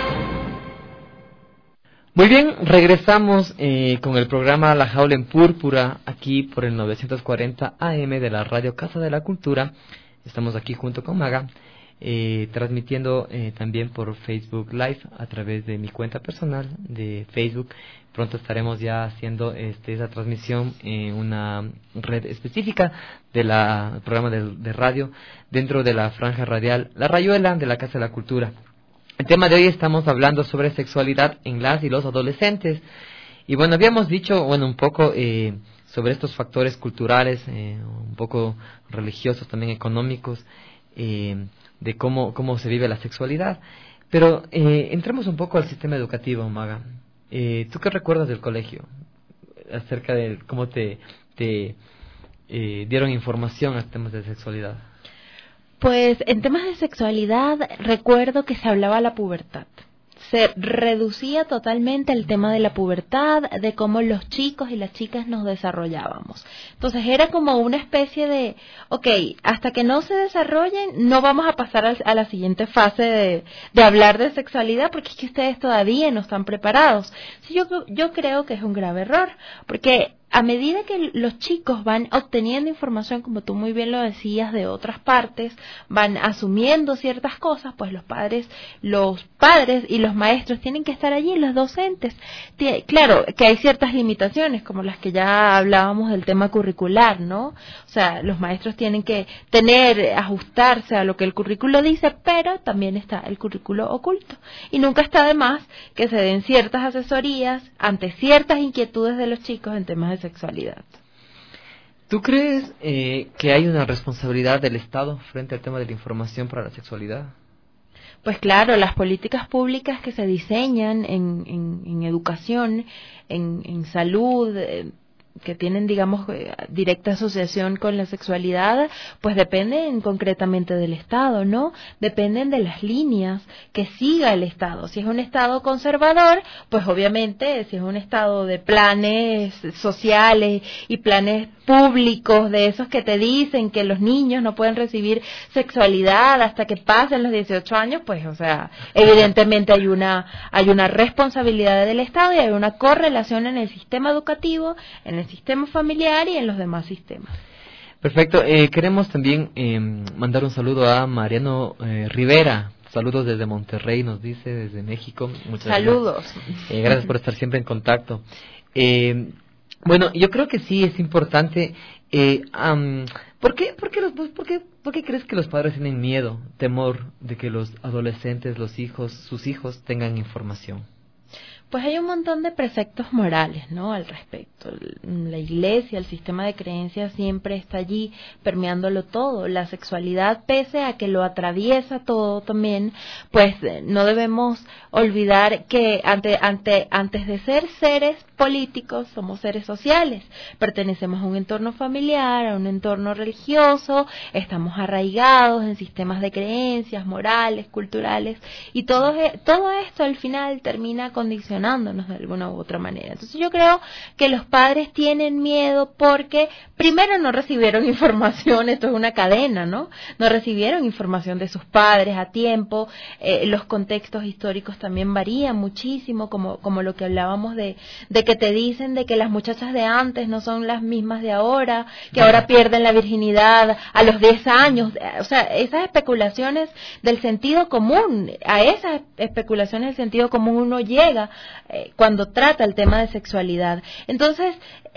Muy bien, regresamos eh, con el programa La Jaula en Púrpura, aquí por el novecientos cuarenta A M de la Radio Casa de la Cultura. Estamos aquí junto con Maga, eh, transmitiendo eh, también por Facebook Live a través de mi cuenta personal de Facebook. Pronto estaremos ya haciendo este, esa transmisión en una red específica del programa de, de radio dentro de la franja radial La Rayuela de la Casa de la Cultura. El tema de hoy estamos hablando sobre sexualidad en las y los adolescentes. Y bueno, habíamos dicho, bueno, un poco eh, sobre estos factores culturales, eh, un poco religiosos, también económicos, eh, de cómo, cómo se vive la sexualidad. Pero eh, entremos un poco al sistema educativo, Maga. Eh, ¿Tú qué recuerdas del colegio? Acerca de cómo te, te eh, dieron información a temas de sexualidad. Pues en temas de sexualidad recuerdo que se hablaba de la pubertad. Se reducía totalmente el tema de la pubertad, de cómo los chicos y las chicas nos desarrollábamos. Entonces era como una especie de, ok, hasta que no se desarrollen no vamos a pasar a, a la siguiente fase de, de hablar de sexualidad porque es que ustedes todavía no están preparados. Sí, yo, yo creo que es un grave error, porque a medida que los chicos van obteniendo información, como tú muy bien lo decías, de otras partes, van asumiendo ciertas cosas, pues los padres, los padres y los maestros tienen que estar allí, los docentes. Claro que hay ciertas limitaciones, como las que ya hablábamos del tema curricular, ¿no? O sea, los maestros tienen que tener, ajustarse a lo que el currículo dice, pero también está el currículo oculto. Y nunca está de más que se den ciertas asesorías ante ciertas inquietudes de los chicos en temas de sexualidad. ¿Tú crees eh, que hay una responsabilidad del Estado frente al tema de la información para la sexualidad? Pues claro, las políticas públicas que se diseñan en, en, en educación, en, en salud, eh, que tienen, digamos, directa asociación con la sexualidad, pues dependen concretamente del Estado, ¿no? Dependen de las líneas que siga el Estado. Si es un Estado conservador, pues obviamente, si es un Estado de planes sociales y planes públicos, de esos que te dicen que los niños no pueden recibir sexualidad hasta que pasen los dieciocho años, pues, o sea, evidentemente hay una, hay una responsabilidad del Estado y hay una correlación en el sistema educativo, en el sistema familiar y en los demás sistemas. Perfecto. Eh, queremos también eh, mandar un saludo a Mariano eh, Rivera. Saludos desde Monterrey, nos dice, desde México. Muchas Saludos. Gracias. Eh, gracias por estar siempre en contacto. Eh, bueno, yo creo que sí es importante. Eh, um, ¿por qué, por, qué los, por, qué, ¿Por qué crees que los padres tienen miedo, temor de que los adolescentes, los hijos, sus hijos tengan información? Pues hay un montón de preceptos morales, ¿no?, al respecto. La iglesia, el sistema de creencias siempre está allí permeándolo todo. La sexualidad, pese a que lo atraviesa todo también, pues no debemos olvidar que ante, ante, antes de ser seres políticos, somos seres sociales. Pertenecemos a un entorno familiar, a un entorno religioso, estamos arraigados en sistemas de creencias, morales, culturales, y todo, todo esto al final termina condicionando de alguna u otra manera. Entonces yo creo que los padres tienen miedo porque primero no recibieron información, esto es una cadena, ¿no? No recibieron información de sus padres a tiempo, eh, los contextos históricos también varían muchísimo, como, como lo que hablábamos de, de que te dicen de que las muchachas de antes no son las mismas de ahora, que ahora pierden la virginidad a los diez años, o sea, esas especulaciones del sentido común, a esas especulaciones del sentido común uno llega Eh, cuando trata el tema de sexualidad. Entonces,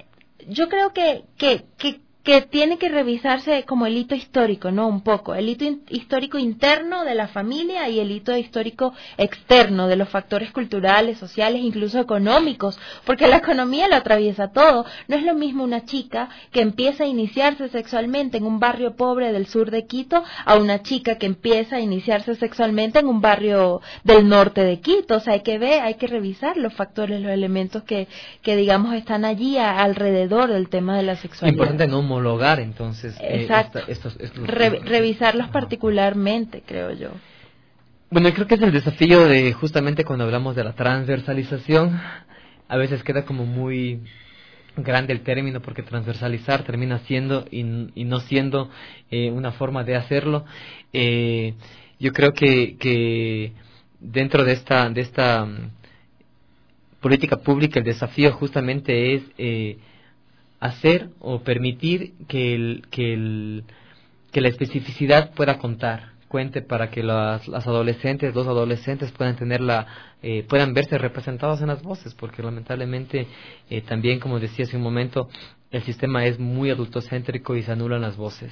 yo creo que, que, que, que tiene que revisarse como el hito histórico, ¿no? Un poco, el hito in- histórico interno de la familia y el hito histórico externo de los factores culturales, sociales, incluso económicos, porque la economía lo atraviesa todo. No es lo mismo una chica que empieza a iniciarse sexualmente en un barrio pobre del sur de Quito a una chica que empieza a iniciarse sexualmente en un barrio del norte de Quito. O sea, hay que ver, hay que revisar los factores, los elementos que, que digamos están allí a, alrededor del tema de la sexualidad. Importante no homologar, entonces. Exacto. Eh, esta, estos, estos, Re- revisarlos particularmente, creo yo. Bueno, creo que es el desafío de justamente cuando hablamos de la transversalización, a veces queda como muy grande el término porque transversalizar termina siendo y, y no siendo eh, una forma de hacerlo. Eh, yo creo que, que dentro de esta, de esta um, política pública el desafío justamente es eh, hacer o permitir que el, que el, que la especificidad pueda contar, cuente para que las, las adolescentes, los adolescentes puedan tener la, eh, puedan verse representados en las voces, porque lamentablemente eh, también, como decía hace un momento, el sistema es muy adultocéntrico y se anulan las voces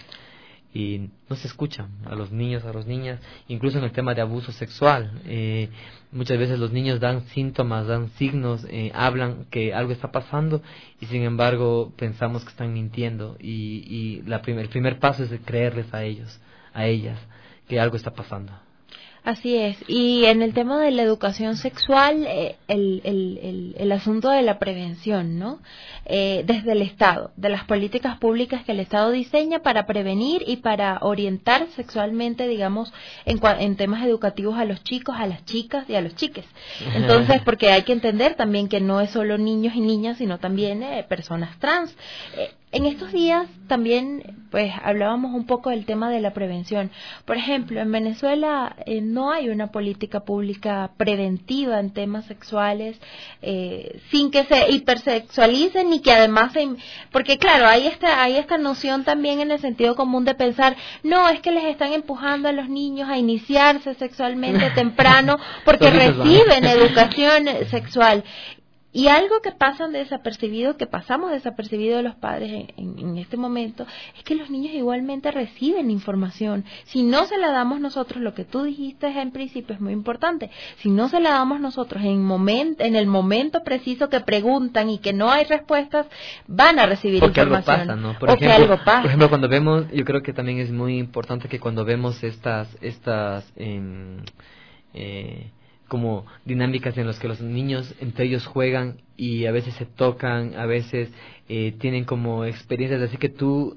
y no se escuchan a los niños, a las niñas, incluso en el tema de abuso sexual. Eh, muchas veces los niños dan síntomas, dan signos, eh, hablan que algo está pasando y sin embargo pensamos que están mintiendo y, y la primer, el primer paso es de creerles a ellos, a ellas, que algo está pasando. Así es, y en el tema de la educación sexual, eh, el, el, el, el asunto de la prevención, ¿no? Eh, desde el Estado, de las políticas públicas que el Estado diseña para prevenir y para orientar sexualmente, digamos, en, en temas educativos a los chicos, a las chicas y a los chiques. Entonces, porque hay que entender también que no es solo niños y niñas, sino también eh, personas trans. Eh, En estos días también pues hablábamos un poco del tema de la prevención. Por ejemplo, en Venezuela eh, no hay una política pública preventiva en temas sexuales eh, sin que se hipersexualicen ni que además se... Porque claro, hay esta, hay esta noción también en el sentido común de pensar, no, es que les están empujando a los niños a iniciarse sexualmente temprano porque reciben educación sexual. Y algo que pasan desapercibido, que pasamos desapercibido de los padres en, en, en este momento, es que los niños igualmente reciben información. Si no se la damos nosotros, lo que tú dijiste en principio es muy importante, si no se la damos nosotros en, moment, en el momento preciso que preguntan y que no hay respuestas, van a recibir porque información. Algo pasa, ¿no? Por o ejemplo, que algo pasa. Por ejemplo, cuando vemos, yo creo que también es muy importante que cuando vemos estas, estas, eh, eh, como dinámicas en las que los niños entre ellos juegan y a veces se tocan, a veces eh, tienen como experiencias así que tú,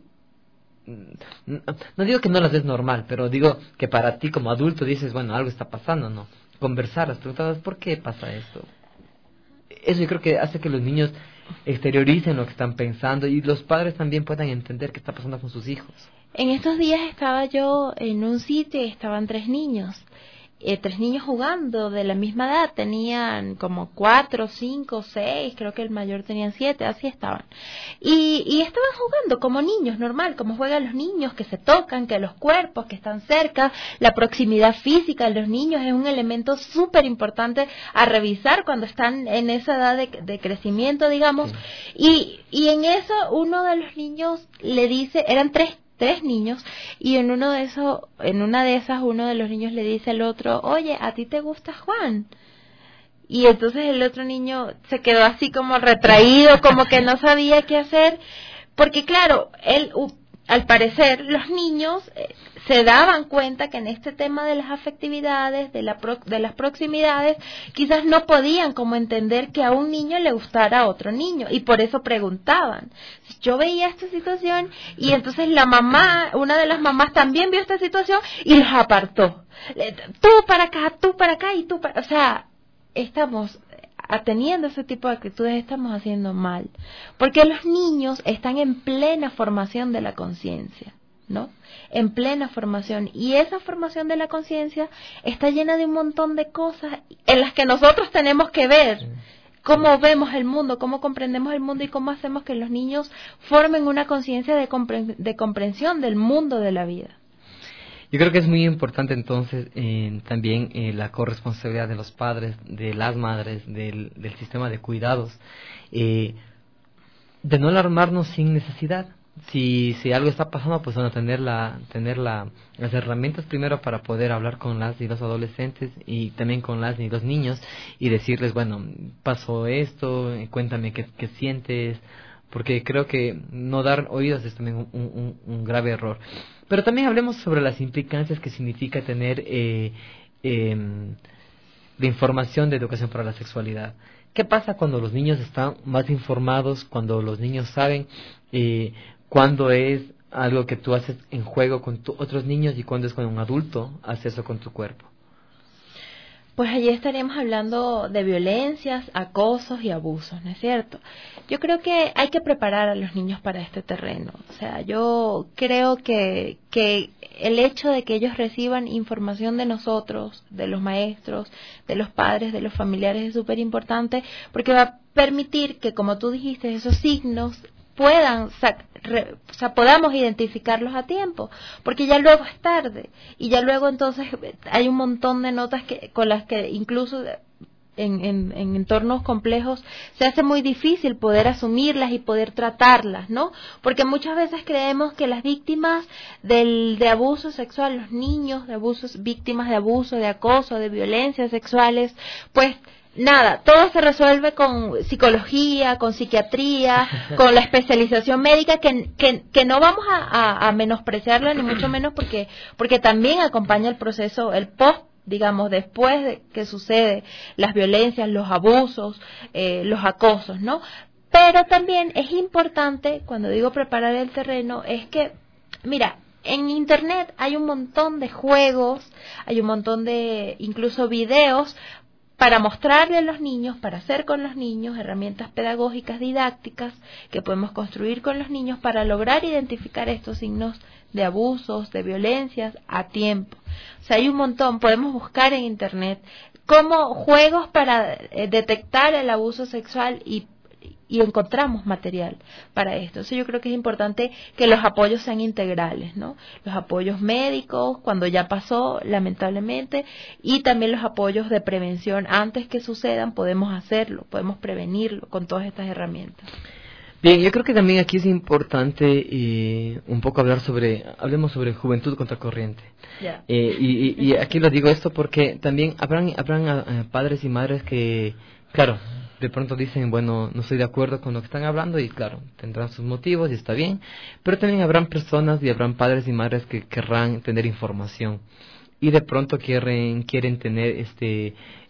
no, no digo que no las ves normal, pero digo que para ti como adulto dices, bueno, algo está pasando, ¿no? Conversarlas, preguntarlas, ¿por qué pasa esto? Eso yo creo que hace que los niños exterioricen lo que están pensando y los padres también puedan entender qué está pasando con sus hijos. En estos días estaba yo en un sitio y estaban tres niños, eh, tres niños jugando de la misma edad, tenían como cuatro, cinco, seis, creo que el mayor tenían siete, así estaban. Y, y estaban jugando como niños, normal, como juegan los niños, que se tocan, que los cuerpos, que están cerca, la proximidad física de los niños es un elemento súper importante a revisar cuando están en esa edad de, de crecimiento, digamos. Sí. Y, y en eso uno de los niños le dice, eran tres tres niños, y en uno de esos, en una de esas uno de los niños le dice al otro, oye, ¿a ti te gusta Juan? Y entonces el otro niño se quedó así como retraído, como que no sabía qué hacer, porque claro, él, uh, al parecer, los niños eh, se daban cuenta que en este tema de las afectividades, de, la pro, de las proximidades, quizás no podían como entender que a un niño le gustara a otro niño, y por eso preguntaban. Yo veía esta situación, y entonces la mamá, una de las mamás también vio esta situación, y los apartó. Tú para acá, tú para acá, y tú para... O sea, estamos... teniendo ese tipo de actitudes estamos haciendo mal, porque los niños están en plena formación de la conciencia, ¿no? En plena formación, y esa formación de la conciencia está llena de un montón de cosas en las que nosotros tenemos que ver cómo vemos el mundo, cómo comprendemos el mundo y cómo hacemos que los niños formen una conciencia de, compre- de comprensión del mundo de la vida. Yo creo que es muy importante entonces eh, también eh, la corresponsabilidad de los padres, de las madres, del, del sistema de cuidados, eh, de no alarmarnos sin necesidad. Si, si algo está pasando, pues bueno, tener, la, tener la, las herramientas primero para poder hablar con las y los adolescentes y también con las y los niños y decirles, bueno, pasó esto, cuéntame qué, qué sientes, porque creo que no dar oídos es también un, un, un grave error. Pero también hablemos sobre las implicancias que significa tener eh, eh, de información de educación para la sexualidad. ¿Qué pasa cuando los niños están más informados, cuando los niños saben eh, cuándo es algo que tú haces en juego con tu, otros niños y cuándo es cuando un adulto hace eso con tu cuerpo? Pues allí estaríamos hablando de violencias, acosos y abusos, ¿no es cierto? Yo creo que hay que preparar a los niños para este terreno. O sea, yo creo que, que el hecho de que ellos reciban información de nosotros, de los maestros, de los padres, de los familiares es súper importante, porque va a permitir que, como tú dijiste, esos signos puedan, re, o sea, podamos identificarlos a tiempo, porque ya luego es tarde, y ya luego entonces hay un montón de notas que con las que incluso en, en, en entornos complejos se hace muy difícil poder asumirlas y poder tratarlas, ¿no? Porque muchas veces creemos que las víctimas del, de abuso sexual, los niños de abusos, víctimas de abuso, de acoso, de violencias sexuales, pues nada, todo se resuelve con psicología, con psiquiatría, con la especialización médica, que, que, que no vamos a, a, a menospreciarla, ni mucho menos porque, porque también acompaña el proceso, el post, digamos, después de que sucede las violencias, los abusos, eh, los acosos, ¿no? Pero también es importante, cuando digo preparar el terreno, es que, mira, en internet hay un montón de juegos, hay un montón de incluso videos para mostrarle a los niños, para hacer con los niños herramientas pedagógicas didácticas que podemos construir con los niños para lograr identificar estos signos de abusos, de violencias a tiempo. O sea, hay un montón, podemos buscar en internet como juegos para eh, detectar el abuso sexual y y encontramos material para esto. Entonces yo creo que es importante que los apoyos sean integrales, ¿no? Los apoyos médicos cuando ya pasó, lamentablemente, y también los apoyos de prevención antes que sucedan, podemos hacerlo, podemos prevenirlo con todas estas herramientas. Bien, yo creo que también aquí es importante eh, un poco hablar sobre, hablemos sobre juventud contracorriente. Yeah. Eh, y, y, y aquí lo digo esto porque también habrán, habrán uh, padres y madres que, claro, de pronto dicen, bueno, no estoy de acuerdo con lo que están hablando y claro, tendrán sus motivos y está bien, pero también habrán personas y habrán padres y madres que querrán tener información y de pronto quieren quieren tener este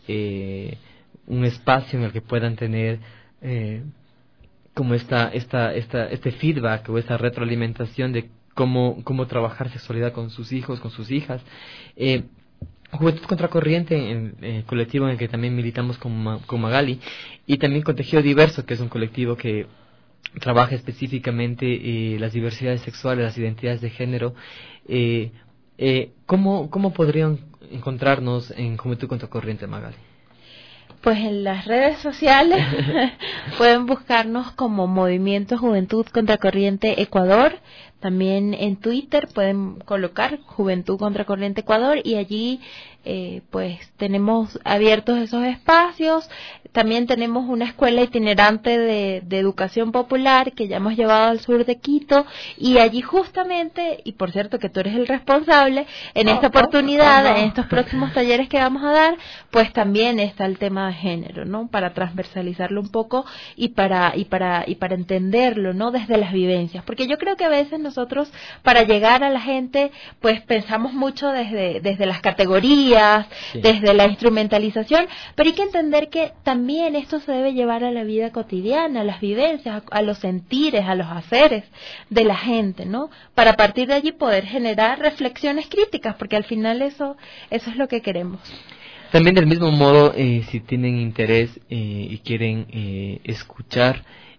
eh, un espacio en el que puedan tener eh, como esta, esta, esta, este feedback o esta retroalimentación de cómo, cómo trabajar sexualidad con sus hijos, con sus hijas. Eh, Juventud Contracorriente, en el eh, colectivo en el que también militamos con, Ma, con Magali, y también con Tejido Diverso, que es un colectivo que trabaja específicamente eh, las diversidades sexuales, las identidades de género. Eh, eh, ¿cómo, ¿Cómo podrían encontrarnos en Juventud Contracorriente, Magali? Pues en las redes sociales pueden buscarnos como Movimiento Juventud Contracorriente Ecuador. También en Twitter pueden colocar Juventud Contracorriente Ecuador y allí eh, pues tenemos abiertos esos espacios. También tenemos una escuela itinerante de, de educación popular que ya hemos llevado al sur de Quito, y allí justamente, y por cierto que tú eres el responsable, en esta oportunidad, en estos próximos talleres que vamos a dar, pues también está el tema de género, ¿no? Para transversalizarlo un poco y para y para y para entenderlo, ¿no? Desde las vivencias, porque yo creo que a veces nosotros para llegar a la gente pues pensamos mucho desde desde las categorías, sí, desde la instrumentalización, pero hay que entender que también esto se debe llevar a la vida cotidiana, a las vivencias, a, a los sentires, a los haceres de la gente, ¿no? Para a partir de allí poder generar reflexiones críticas, porque al final eso eso es lo que queremos. También del mismo modo, eh, si tienen interés eh, y quieren eh, escuchar,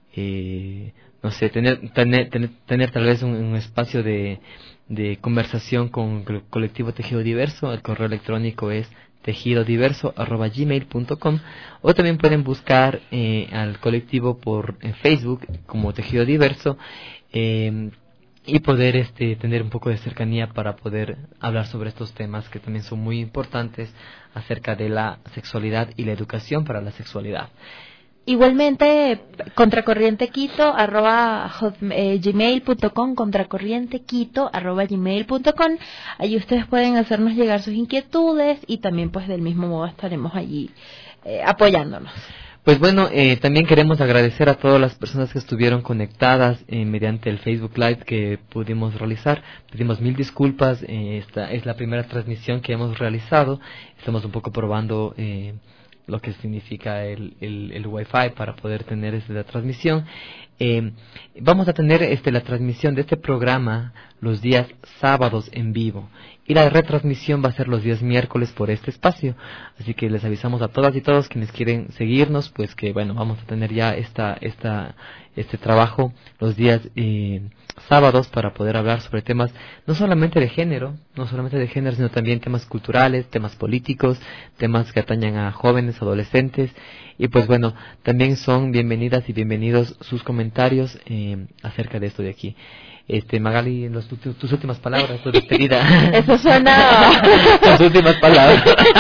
eh, no sé, tener, tener, tener, tener tal vez un, un espacio de, de conversación con el colectivo Tejido Diverso, el correo electrónico es tejidodiverso arroba gmail punto com, o también pueden buscar eh, al colectivo por en Facebook como Tejido Diverso, eh, y poder este tener un poco de cercanía para poder hablar sobre estos temas que también son muy importantes acerca de la sexualidad y la educación para la sexualidad. Igualmente, contracorrientequito arroba gmail punto com, contracorrientequito arroba gmail punto com. Allí ustedes pueden hacernos llegar sus inquietudes y también pues del mismo modo estaremos allí eh, apoyándonos. Pues bueno, eh, también queremos agradecer a todas las personas que estuvieron conectadas eh, mediante el Facebook Live que pudimos realizar. Pedimos mil disculpas, eh, esta es la primera transmisión que hemos realizado. Estamos un poco probando eh, lo que significa el, el, el Wi-Fi para poder tener esta transmisión. Eh, vamos a tener este, la transmisión de este programa los días sábados en vivo, y la retransmisión va a ser los días miércoles por este espacio, así que les avisamos a todas y todos quienes quieren seguirnos, pues que bueno, vamos a tener ya esta, esta, este trabajo los días eh, sábados para poder hablar sobre temas no solamente de género, no solamente de género, sino también temas culturales, temas políticos, temas que atañan a jóvenes, adolescentes. Y pues bueno, también son bienvenidas y bienvenidos sus comentarios eh, acerca de esto de aquí. Este, Magali, los, tu, tus últimas palabras, tu despedida. Eso suena. Tus últimas palabras.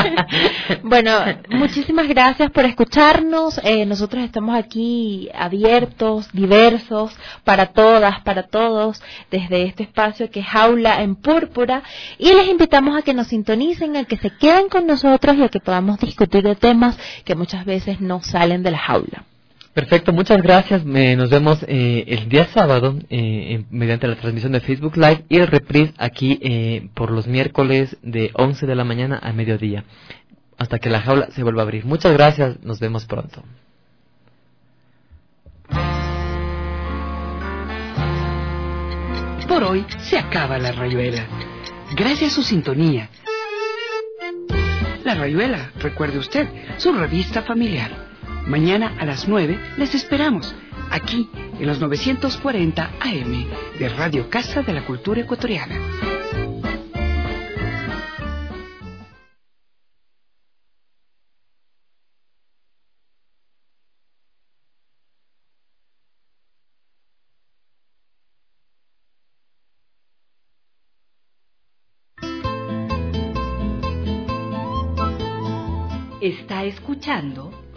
Bueno, muchísimas gracias por escucharnos. Eh, nosotros estamos aquí abiertos, diversos, para todas, para todos, desde este espacio que es Jaula en Púrpura. Y les invitamos a que nos sintonicen, a que se queden con nosotros y a que podamos discutir de temas que muchas veces no salen de la jaula. Perfecto, muchas gracias. Eh, nos vemos eh, el día sábado eh, mediante la transmisión de Facebook Live y el reprise aquí eh, por los miércoles de once de la mañana a mediodía, hasta que la jaula se vuelva a abrir. Muchas gracias, nos vemos pronto. Por hoy se acaba La Rayuela. Gracias a su sintonía. La Rayuela, recuerde usted, su revista familiar. Mañana a las nueve les esperamos, aquí en los novecientos cuarenta A M de Radio Casa de la Cultura Ecuatoriana. Está escuchando